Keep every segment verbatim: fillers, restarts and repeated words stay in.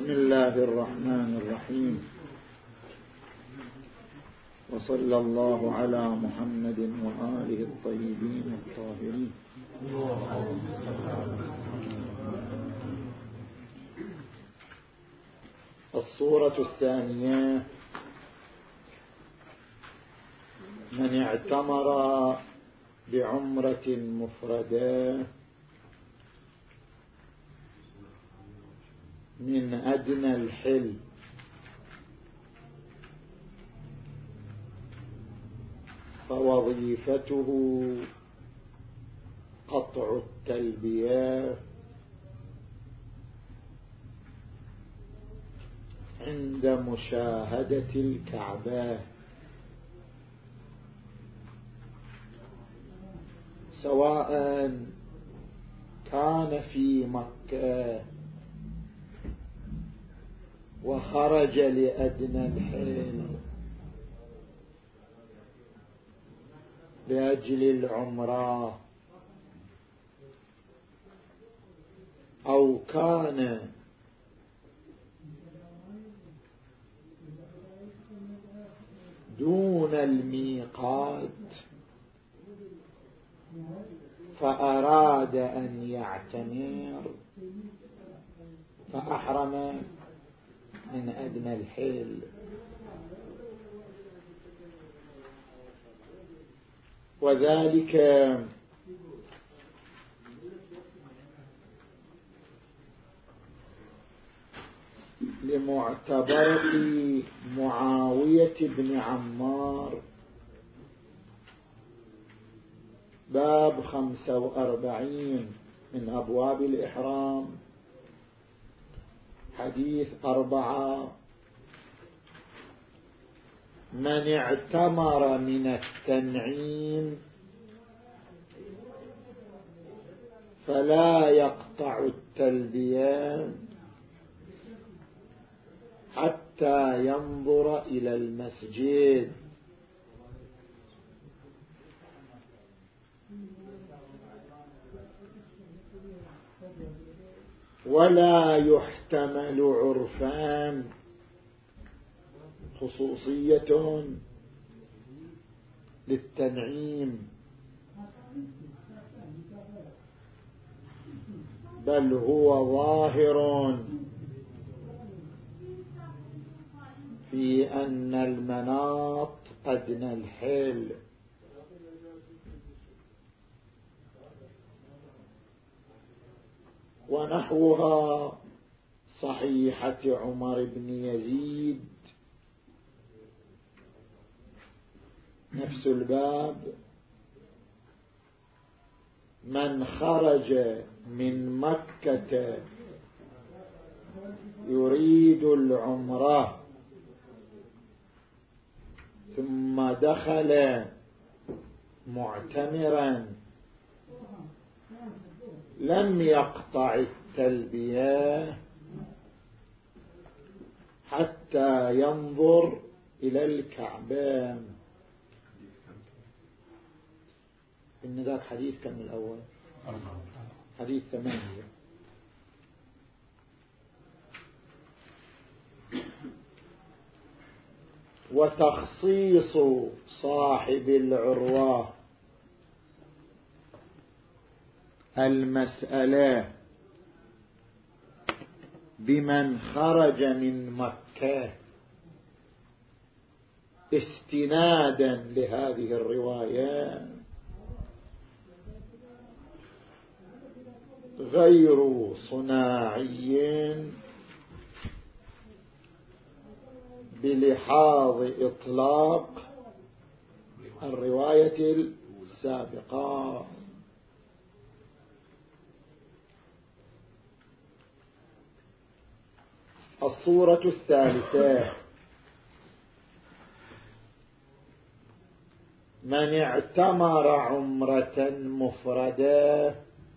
بسم الله الرحمن الرحيم، وصلى الله على محمد وآله الطيبين الطاهرين. الصورة الثانية: من اعتمر بعمرة مفردة من أدنى الحل فوظيفته قطع التلبية عند مشاهدة الكعبة، سواء كان في مكة وخرج لأدنى الحل لأجل العمرة، أو كان دون الميقات فأراد أن يعتمر فأحرم من أدنى الحل. وذلك لمعتبرة معاوية بن عمار، باب خمسة وأربعين من أبواب الإحرام، حديث أربعة: من اعتمر من التنعيم فلا يقطع التلبية حتى ينظر إلى المسجد، ولا يحتمل عرفان، خصوصية للتنعيم، بل هو ظاهر في أن المناط أدنى الحل. ونحوها صحيحة عمر بن يزيد، نفس الباب: من خرج من مكة يريد العمرة ثم دخل معتمرا لم يقطع التلبية حتى ينظر إلى الكعبة. إن ذاك حديث كم الأول؟ حديث ثمانية. وتخصيص صاحب العروة المسألة بمن خرج من مكة استنادا لهذه الرواية غير صناعي بلحاظ إطلاق الرواية السابقة. الصورة الثالثة: من اعتمر عمرة مفردة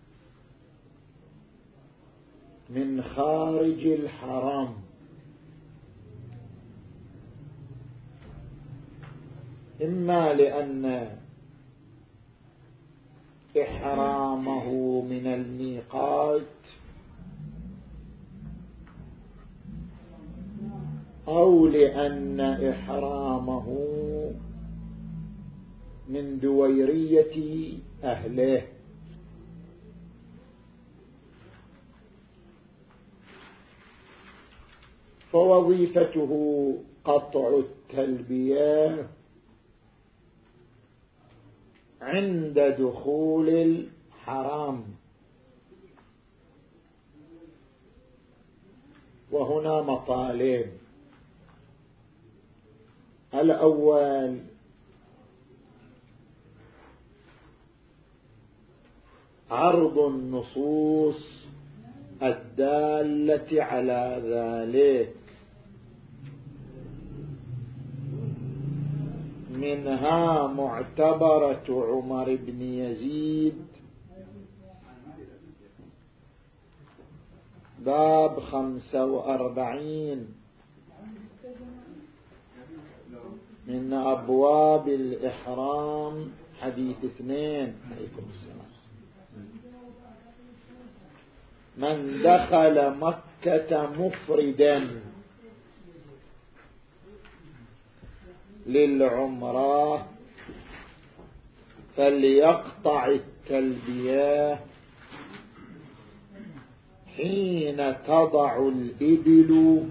من خارج الحرم، إما لأن إحرامه من الميقات أو لأن إحرامه من دويرية أهله. فوظيفته قطع التلبية عند دخول الحرام. وهنا مطالب: الأول عرض النصوص الدالة على ذلك، منها معتبرة عمر بن يزيد باب خمسة وأربعين من أبواب الإحرام حديث اثنين. عليكم السلام. من دخل مكة مفردا للعمرة فليقطع التلبية حين تضع الإبل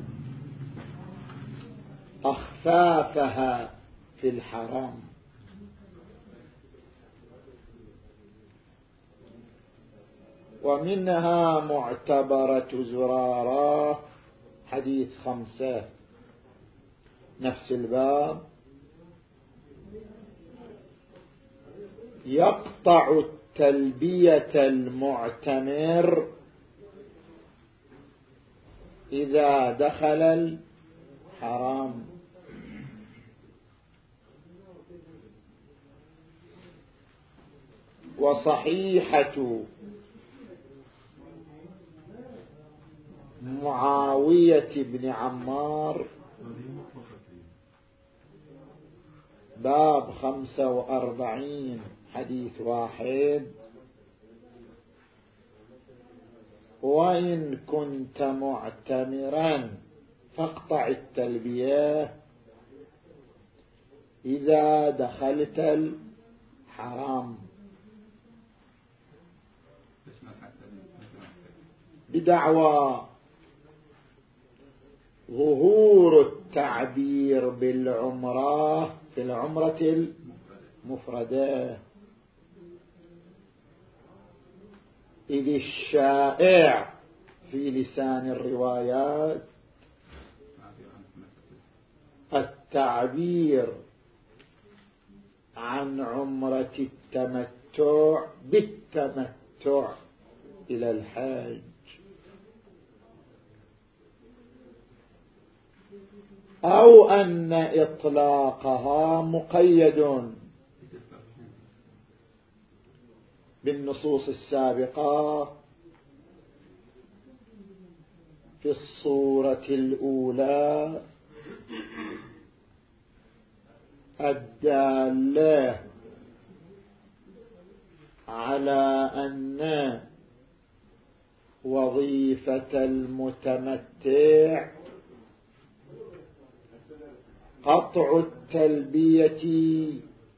أخفافها في الحرام. ومنها معتبرة زرارة حديث خمسة نفس الباب: يقطع التلبية المعتمر إذا دخل الحرام. وصحيحة معاوية بن عمار باب خمسة وأربعين حديث واحد: وإن كنت معتمرا فاقطع التلبية إذا دخلت الحرام، بدعوى ظهور التعبير بالعمرة في العمرة المفردة، إذ الشائع في لسان الروايات التعبير عن عمرة التمتع بالتمتع إلى الحج، أو أن إطلاقها مقيد بالنصوص السابقة في الصورة الأولى الدالة على أن وظيفة المتمتع قطع التلبية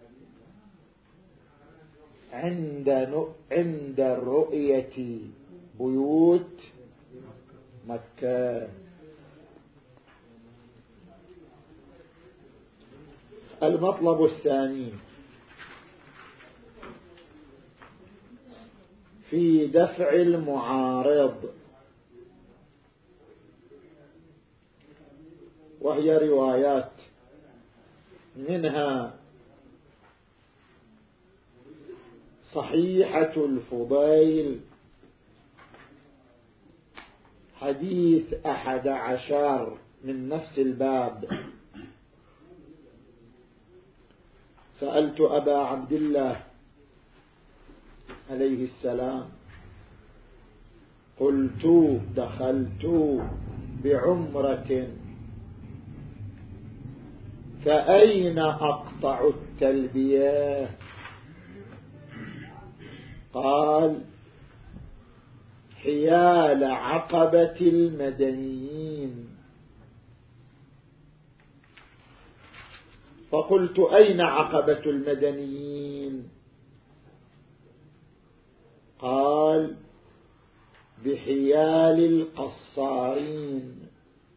عند عند رؤية بيوت مكة. المطلب الثاني في دفع المعارض، وهي روايات، منها صحيحة الفضيل حديث أحد عشر من نفس الباب: سألت أبا عبد الله عليه السلام قلت دخلت بعمرة فأين أقطع التلبية؟ قال: حيال عقبة المدنيين. فقلت أين عقبة المدنيين؟ قال بحيال القصارين.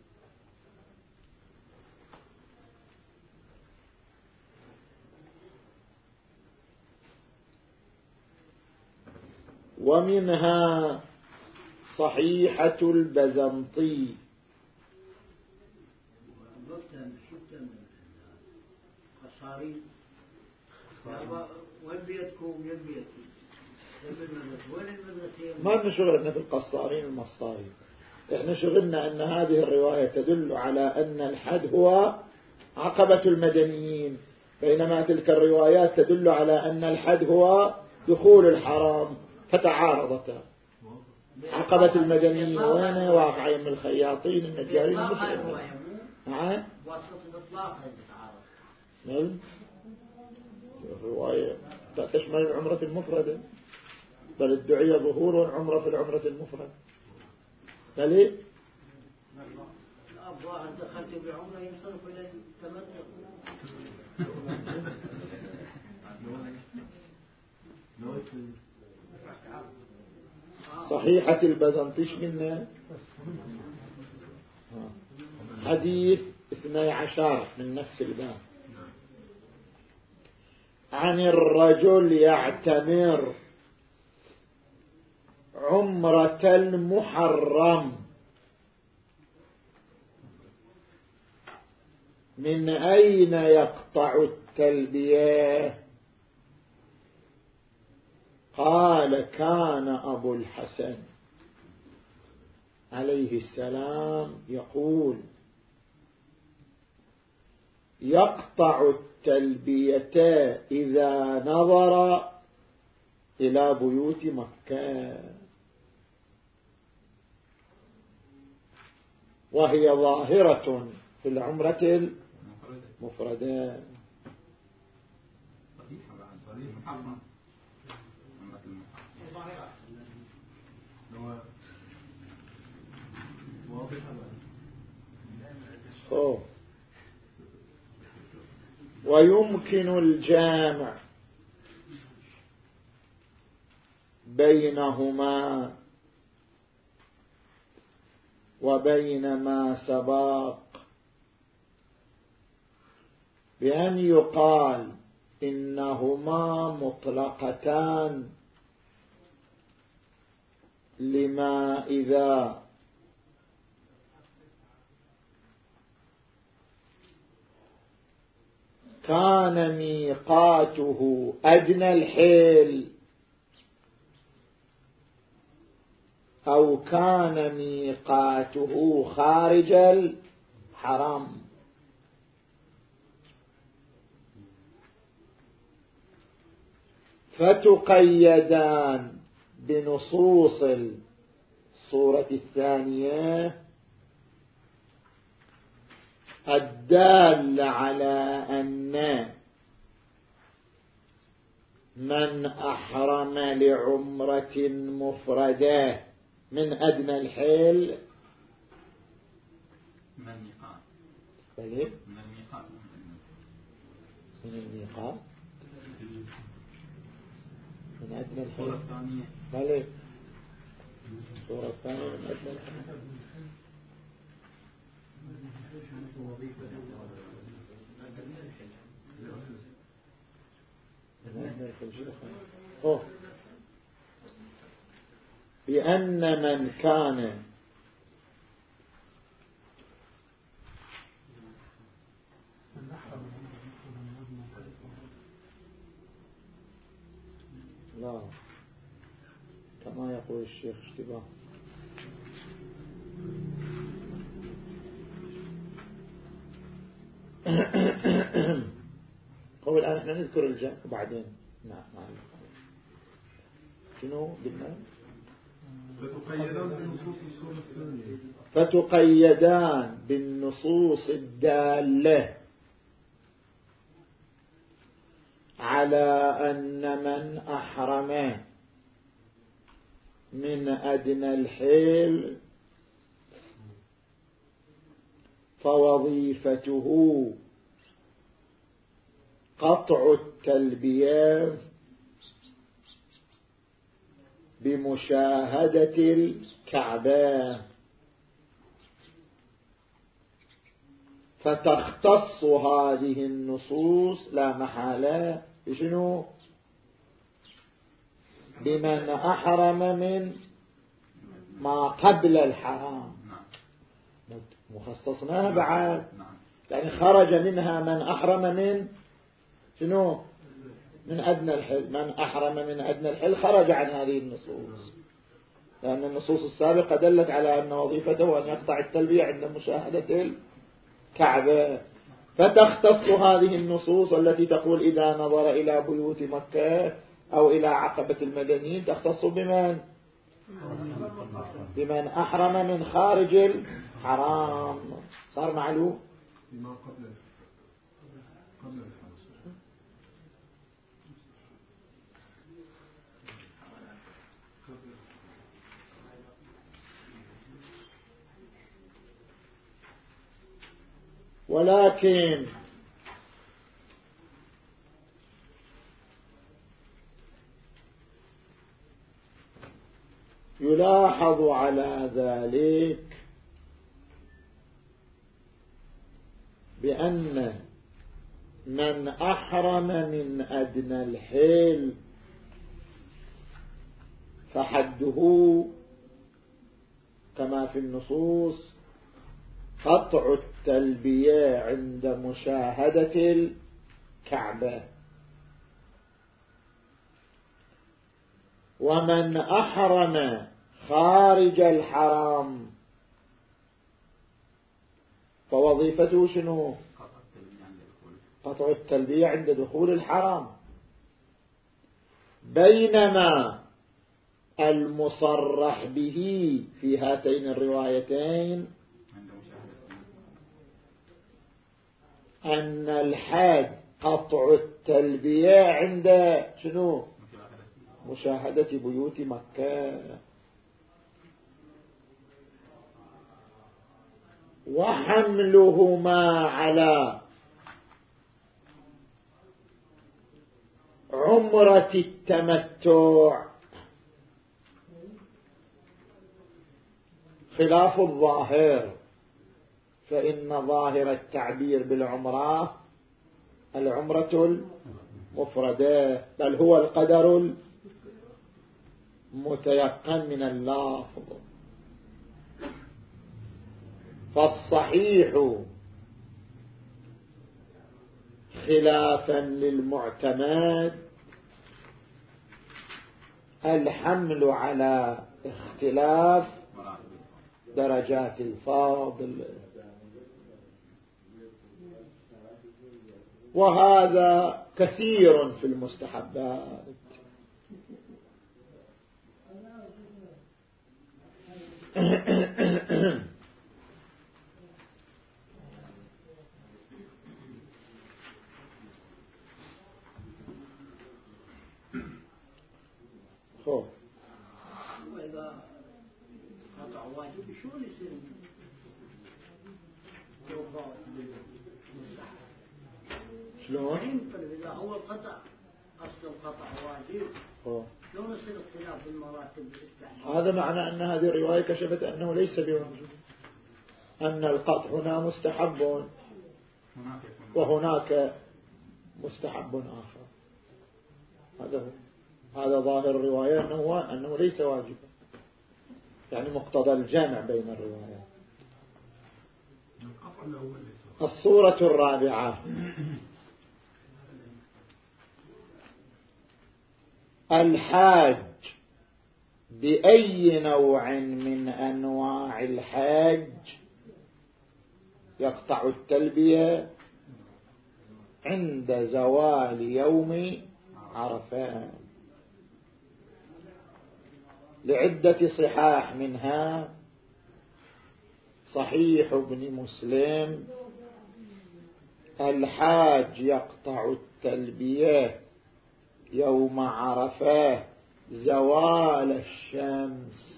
ومنها صحيحة البزنطي. وين بيتكم؟ وين بيتكم؟ ما نشغلنا في القصارين المصارين، احنا شغلنا ان هذه الرواية تدل على ان الحد هو عقبة المدنيين، بينما تلك الروايات تدل على ان الحد هو دخول الحرام، فتعارضتا. عقبة المدنيين وين واقعين من الخياطين النجارين المسلمين. نعم نعم الرواية تشمل العمرة المفردة، بل ادعي ظهور العمرة في العمرة المفردة. فليه؟ الأبواب دخلت بعمرة ينصرف إلى التمتع. صحيحة البزنطيش منا حديث اثني عشر من نفس الباب. عن الرجل يعتمر عمرة المحرم من أين يقطع التلبية؟ قال كان أبو الحسن عليه السلام يقول يقطع التلبية إذا نظر إلى بيوت مكة، وهي ظاهرة في العمرة المفردة. أوه. ويمكن الجامع بينهما وبين ما سبق بأن يقال إنهما مطلقتان لما إذا كان ميقاته أدنى الحيل أو كان ميقاته خارج الحرم. فتقيدان بنصوص الصورة الثانية الدال على أن من أحرم لعمرة مفردة من أدنى الحيل من الميقات طيب من الميقات من الميقات من أدنى الحيل. الصورة الثانية طيب الصورة الثانية من أدنى الحيل. أوه. بأن من كان لا كما يقول الشيخ اشتباه هو الآن احنا نذكر الجمع وبعدين نعم نعم شنو قلنا؟ فتقيدان بنصوص الصورة الثانية فتقيدان بالنصوص الدالة على أن من أحرم من أدنى الحيل فوظيفته قطع التلبية بمشاهدة الكعبة، فتختص هذه النصوص لا محالة بشنو؟ بمن أحرم من ما قبل الحرام. مخصصناها بعد، يعني خرج منها من أحرم من شنو؟ من أدنى الحل. من أحرم من أدنى الحل خرج عن هذه النصوص، لأن النصوص السابقة دلت على أن وظيفته أن يقطع التلبية عند مشاهدة الكعبة. فتختص هذه النصوص التي تقول إذا نظر إلى بيوت مكة أو إلى عقبة المدنيين تختص بمن؟ بمن أحرم من خارج الحرام. صار معلوم؟ بما قبل قبل الحرام. ولكن يلاحظ على ذلك بأن من أحرم من أدنى الحل فحده كما في النصوص قطع التلبية عند مشاهدة الكعبة، ومن أحرم خارج الحرام فوظيفته شنو؟ قطع التلبية عند دخول الحرام. بينما المصرح به في هاتين الروايتين أن الحد قطع التلبية عند شنو؟ مشاهدة بيوت مكة. وحملهما على عمرة التمتع خلاف الظاهر، فإن ظاهر التعبير بالعمرة العمرة المفردة، بل هو القدر المتيقن من اللفظ. فالصحيح خلافا للمعتمد الحمل على اختلاف درجات الفاضل، وهذا كثير في المستحبات. خب وإذا قطع واجب شلون يصير توقع مستحب؟ شلون؟ إذا هو القطع أصل القطع واجب خب شلون يصير اختلاف المراتب الاستحباب؟ هذا معنى أن هذه الرواية كشفت أنه ليس بواجب، أن القطع هنا مستحب وهناك مستحب آخر. هذا هو، هذا ظاهر الرواية أنه, أنه ليس واجبا، يعني مقتضى الجمع بين الروايات. الصورة الرابعة الحاج بأي نوع من أنواع الحاج يقطع التلبية عند زوال يوم عرفات لعدة صحاح، منها صحيح ابن مسلم الحاج يقطع التلبية يوم عرفة زوال الشمس.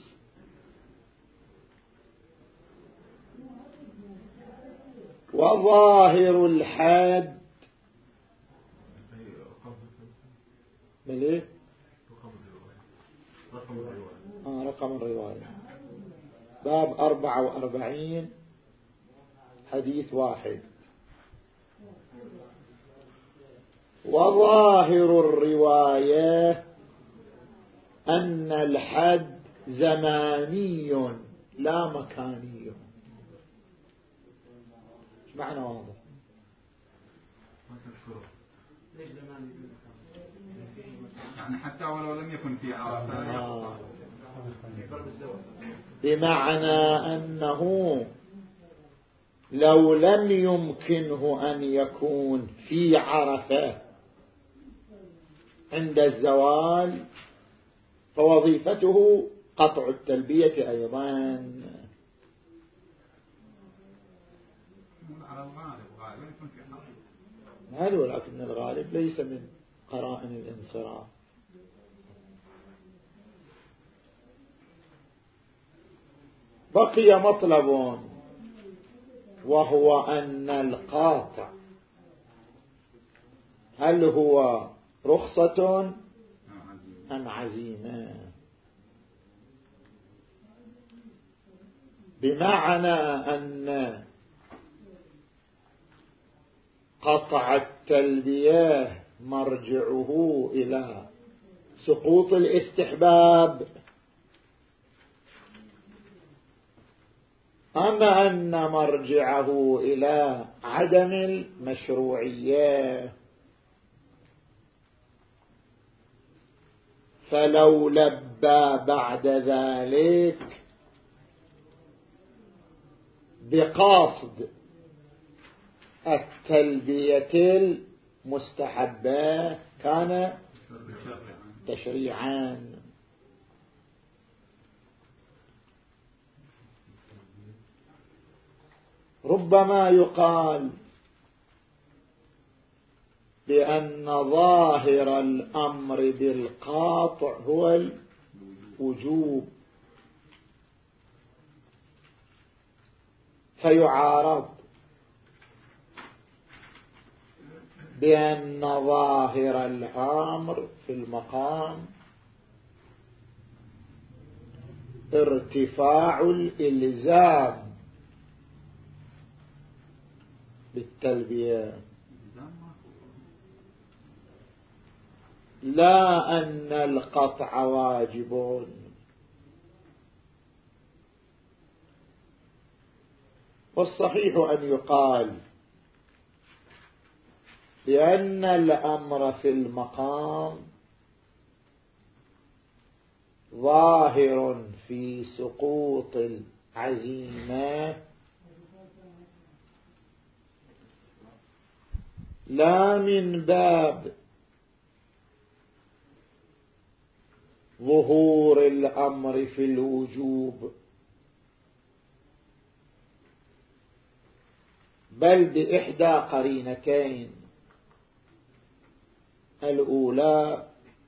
وظاهر الحد ليه؟ رقم الرواية. آه رقم الرواية باب أربعة وأربعين حديث واحد. وظاهر الرواية أن الحد زماني لا مكاني. ايش معنى واضح؟ يعني حتى ولو لم يكن في عرفة آه. بمعنى أنه لو لم يمكنه أن يكون في عرفة عند الزوال فوظيفته قطع التلبية أيضا. على الغالب غالبا يكون في حرف هذا ولكن الغالب ليس من قرائن الانصراف. بقي مطلب وهو أن القاطع هل هو رخصة أم عزيمة؟ بمعنى أن قطع التلبية مرجعه إلى سقوط الاستحباب، أما أن مرجعه إلى عدم المشروعية. فلو لبى بعد ذلك بقاصد التلبية المستحبة كان تشريعا. ربما يقال بأن ظاهر الأمر بالقاطع هو الوجوب، فيعارض بأن ظاهر الأمر في المقام ارتفاع الإلزام بالتلبية، لا أن القطع واجب. والصحيح أن يقال بأن الأمر في المقام ظاهر في سقوط العزيمة لا من باب ظهور الأمر في الوجوب، بل بإحدى قرينتين. الأولى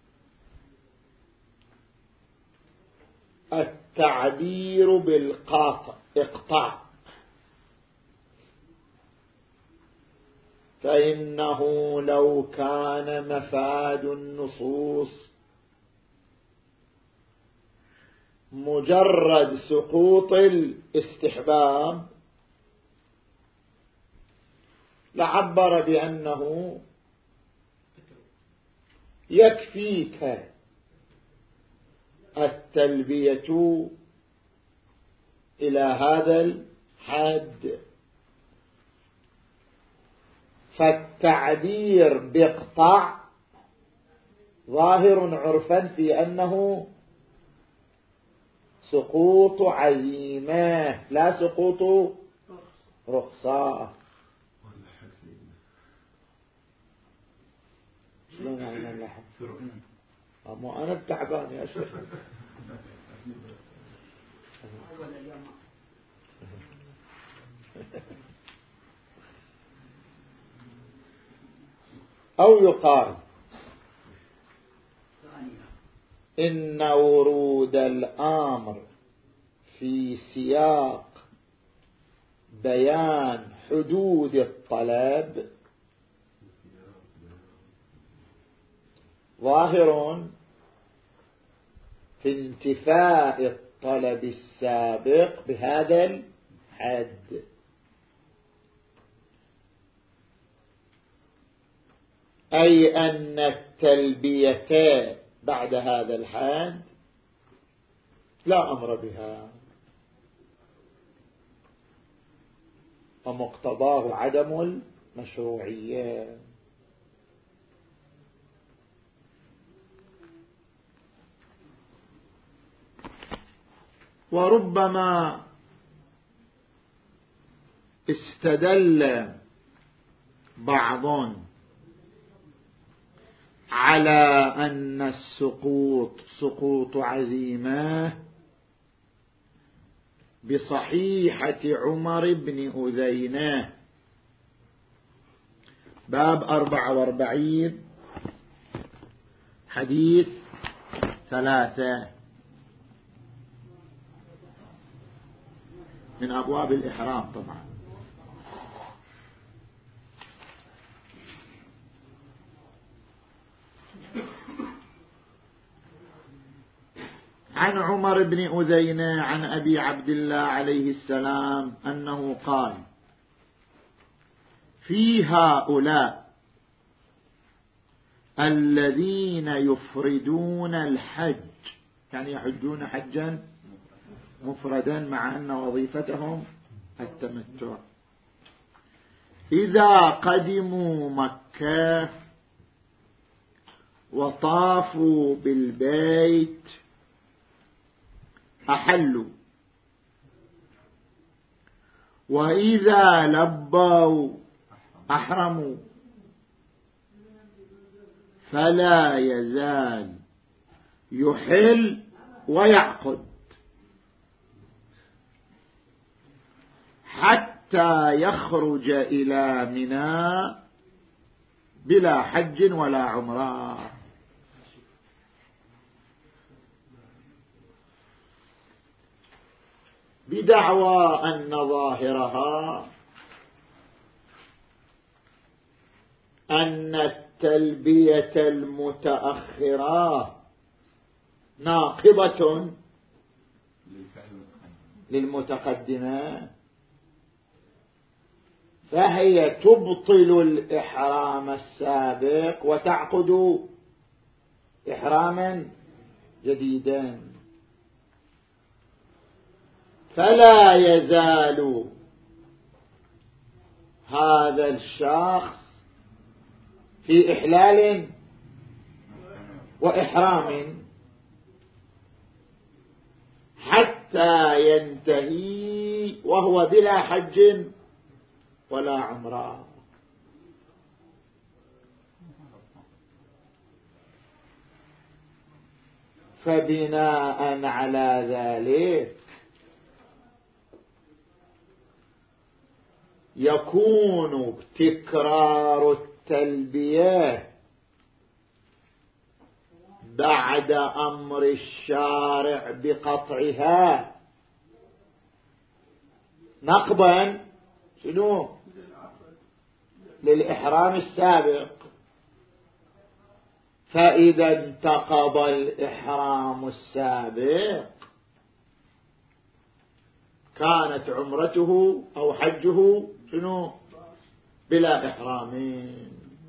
التعبير بالقاطع إقطاع، فإنه لو كان مفاد النصوص مجرد سقوط الاستحباب لعبر بأنه يكفيك التلبية إلى هذا الحد. فالتعبير بإقطاع ظاهر عرفا في أنه سقوط عزيمة لا سقوط رخصة. شلون يعني اللحم؟ مو أنا التعبان يا شيخ. أو يقال إن ورود الأمر في سياق بيان حدود الطلب ظاهر في انتفاء الطلب السابق بهذا الحد. أي أن التلبية بعد هذا الحد لا أمر بها، ومقتضاه عدم المشروعية. وربما استدل بعض على أن السقوط سقوط عزيمة بصحيحة عمر بن أذينة، باب أربعة واربعين حديث ثلاثة من أبواب الإحرام طبعا. عن عمر بن أذينة عن أبي عبد الله عليه السلام أنه قال: في هؤلاء الذين يفردون الحج، يعني يحجون حجا مفردا مع أن وظيفتهم التمتع، إذا قدموا مكة وطافوا بالبيت أحلوا، وإذا لبوا أحرموا، فلا يزال يحل ويعقد حتى يخرج إلى منى بلا حج ولا عمرة. بدعوى أن ظاهرها أن التلبية المتأخرة ناقضة للمتقدمة، فهي تبطل الإحرام السابق وتعقد إحراما جديدا، فلا يزال هذا الشخص في إحلال وإحرام حتى ينتهي وهو بلا حج ولا عمرة. فبناء على ذلك يكون تكرار التلبية بعد أمر الشارع بقطعها نقبا شنو للإحرام السابق، فإذا انتقض الإحرام السابق كانت عمرته أو حجه شنو بلا إحرامين.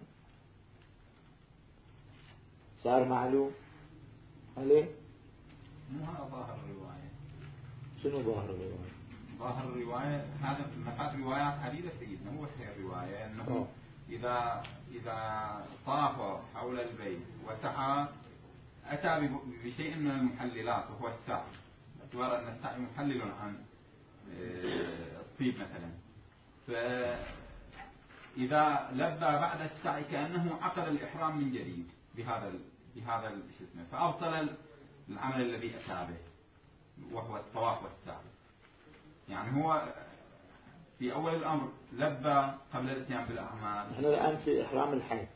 صار معلوم عليه؟ مو هذا ظاهر الرواية. شنو ظاهر الرواية؟ ظاهر الرواية هذا نقاط روايات عديدة سيدنا، مو هي الرواية أنه أوه. إذا إذا طاف حول البيت وسعى أتى بشيء من المحللات وهو السعي، باعتبار أن السعي محلل عن الطيب مثلا، فإذا لبى بعد السعي كأنه عقد الإحرام من جديد بهذا بهذا الاسم، فأبطل العمل الذي أتى به وهو الطواف والسعي. يعني هو في أول الأمر لبى قبل الاتيان بالأعمال. نحن الآن في إحرام الحج،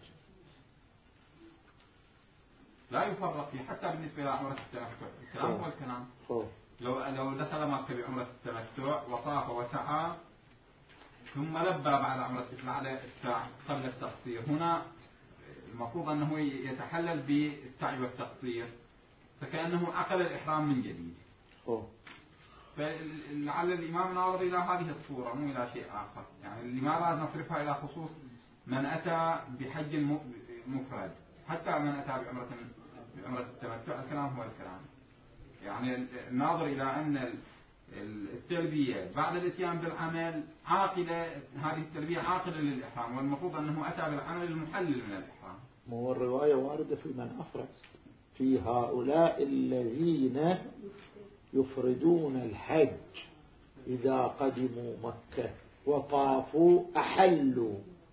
لا يفرق فيه حتى بالنسبة إلى عمرة التمتع. الكلام هو الكلام. لو لو دخل مكة بعمرة التمتع وطاف وسعى ثم لبى بعد عمرة بعد السعي قبل التقصير، هنا المفروض أنه يتحلل بالسعي والتقصير، فكأنه عقد الإحرام من جديد. أوه. فلعل الإمام ناظر إلى هذه الصورة مو إلى شيء آخر. يعني لماذا نصرفها إلى خصوص من أتى بحج مفرد حتى من أتى بعمرة بعمرة التمتع؟ الكلام هو الكلام. يعني الناظر إلى أن التلبية بعد الاتيان بالعمل عاقلة، هذه التلبية عاقلة للإحرام، والمفروض أنه أتى بالعمل المحلل من الإحرام. مو الرواية واردة في من أفرد، في هؤلاء الذين يفردون الحج إذا قدموا مكة وطافوا أحلوا.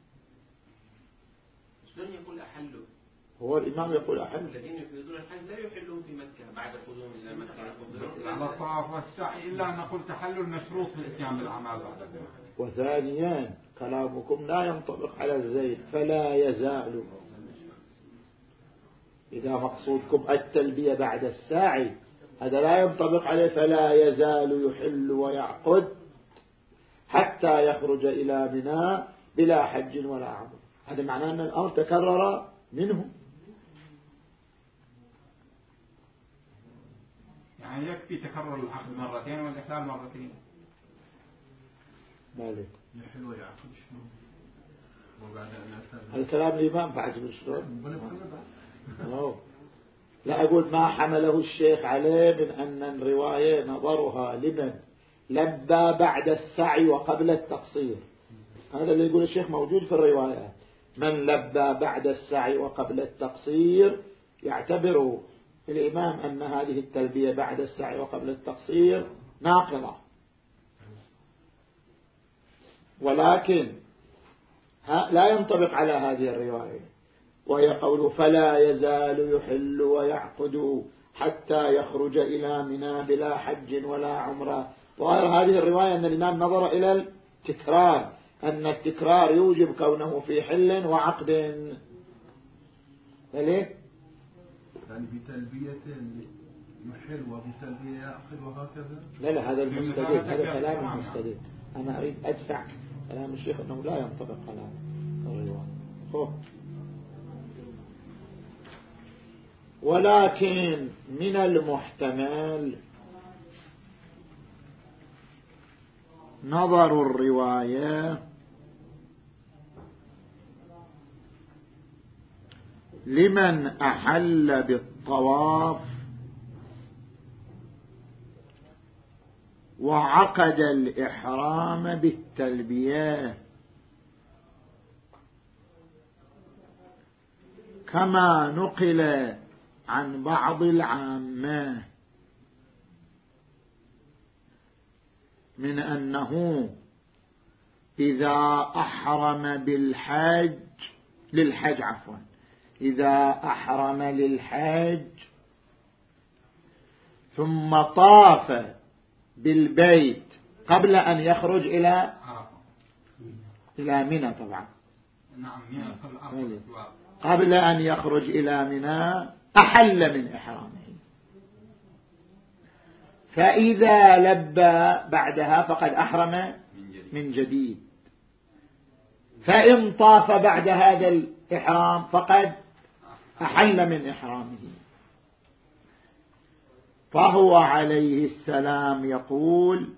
شلون يقول أحلوا؟ هو الإمام يقول أحلوا. الذين يفردون الحج لا يحلون في مكة بعد قدوم إلى مكة. على الطواف والسعي إلا أن نقول تحلل مشروط في الاتيان بالأعمال بعد ذلك. وثانيا كلامكم لا ينطبق على الزيد فلا يزال. إذا مقصودكم التلبية بعد الساعي هذا لا ينطبق عليه فلا يزال يحل ويعقد حتى يخرج إلى منى بلا حج ولا عمر. هذا معناه أن الأمر تكرر منه. يعني يكفي تكرر العقد مرتين والإحلال مرتين. مالك يحل ويعقد شنو؟ وبعد أن أتى الكلام الإمام بعد شلون؟ لا أقول ما حمله الشيخ عليه من أن الرواية نظرها لمن لبى بعد السعي وقبل التقصير. هذا اللي يقول الشيخ موجود في الروايات. من لبى بعد السعي وقبل التقصير يعتبر الإمام أن هذه التلبية بعد السعي وقبل التقصير ناقضة، ولكن لا ينطبق على هذه الرواية، وهي قوله فلا يزال يحل ويعقد حتى يخرج إلى منى بلا حج ولا عمرة. ظاهر هذه الرواية أن الإمام نظر إلى التكرار، أن التكرار يوجب كونه في حل وعقد. فليه؟ يعني بتلبية يحل وبتلبية يعقد وهكذا. لا لا هذا المستدل، هذا كلام المستدل. أنا أريد أدفع كلام الشيخ أنه لا ينطبق على الرواية. ولكن من المحتمل نظر الرواية لمن أحل بالطواف وعقد الإحرام بالتلبية، كما نقل عن بعض العامة من أنه إذا أحرم بالحج للحج عفوا إذا أحرم للحج ثم طاف بالبيت قبل أن يخرج إلى إلى منى طبعا قبل أن يخرج إلى منى أحل من إحرامه، فإذا لبى بعدها فقد أحرم من جديد، فإن طاف بعد هذا الإحرام فقد أحل من إحرامه. فهو عليه السلام يقول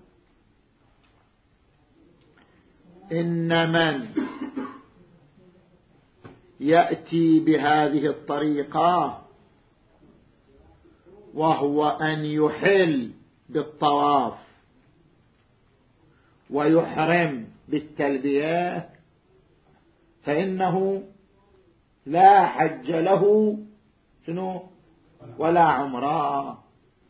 إن من يأتي بهذه الطريقة وهو أن يحل بالطواف ويحرم بالتلبية فإنه لا حج له شنو ولا عمره،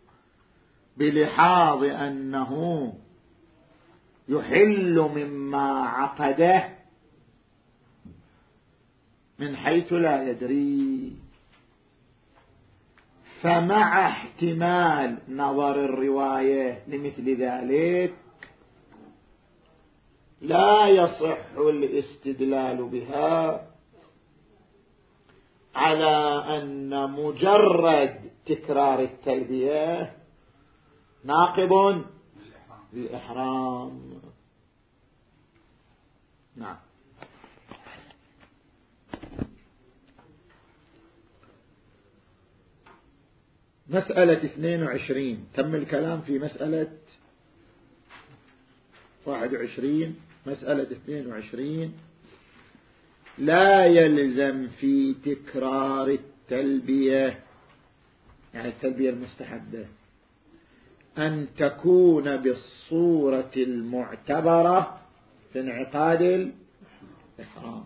بلحاظ أنه يحل مما عقده من حيث لا يدري. فمع احتمال نظر الرواية لمثل ذلك لا يصح الاستدلال بها على أن مجرد تكرار التلبية ناقض للإحرام. نعم. مسألة اثنين وعشرين تم الكلام في مسألة واحد وعشرين. مسألة اثنين وعشرين: لا يلزم في تكرار التلبية، يعني التلبية المستحبة، أن تكون بالصورة المعتبرة في انعقاد الإحرام،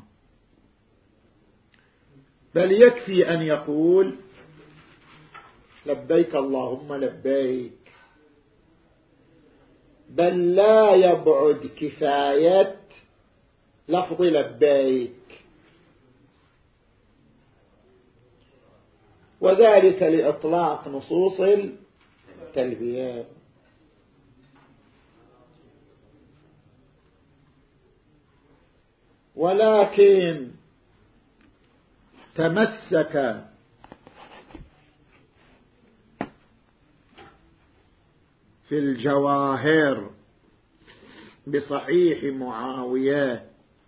بل يكفي أن يقول لبيك اللهم لبيك، بل لا يبعد كفاية لفظ لبيك، وذلك لإطلاق نصوص التلبية. ولكن تمسك في الجواهر بصحيح معاوية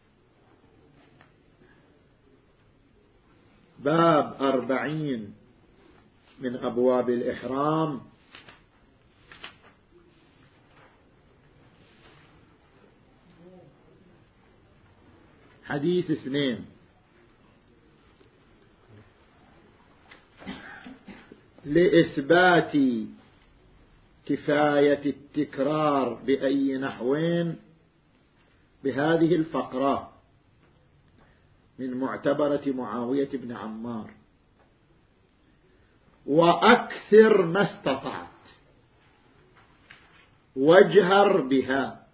باب أربعين من أبواب الإحرام، حديث اثنين: لإثبات كفاية التكرار بأي نحوين بهذه الفقرة من معتبرة معاوية بن عمار: وأكثر ما استطعت واجهر بها،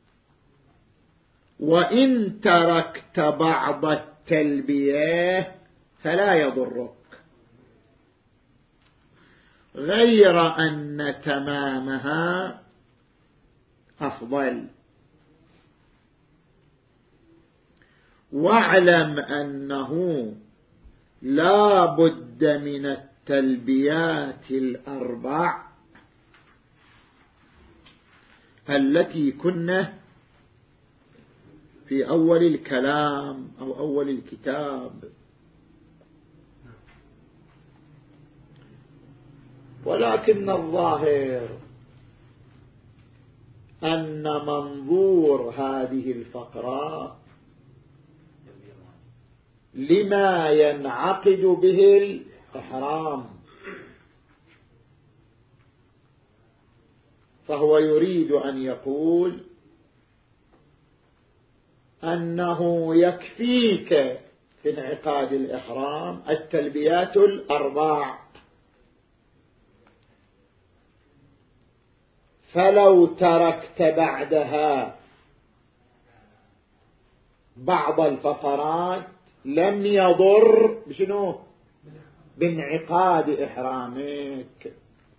وإن تركت بعض التلبية فلا يضرك، غير أن تمامها أفضل. واعلم أنه لا بد من التلبيات الأربع التي كنا في أول الكلام أو أول الكتاب. ولكن الظاهر أن منظور هذه الفقرة لما ينعقد به الإحرام، فهو يريد أن يقول أنه يكفيك في انعقاد الإحرام التلبيات الأربع، فلو تركت بعدها بعض الفقرات لم يضر بشنو؟ بانعقاد إحرامك.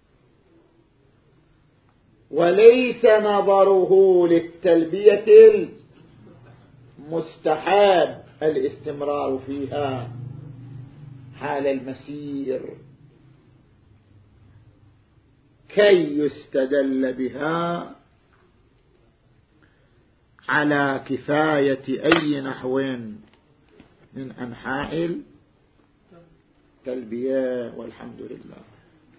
وليس نظره للتلبية المستحب الاستمرار فيها حال المسير كي يستدل بها على كفاية أي نحو من أنحاء التلبية. والحمد لله.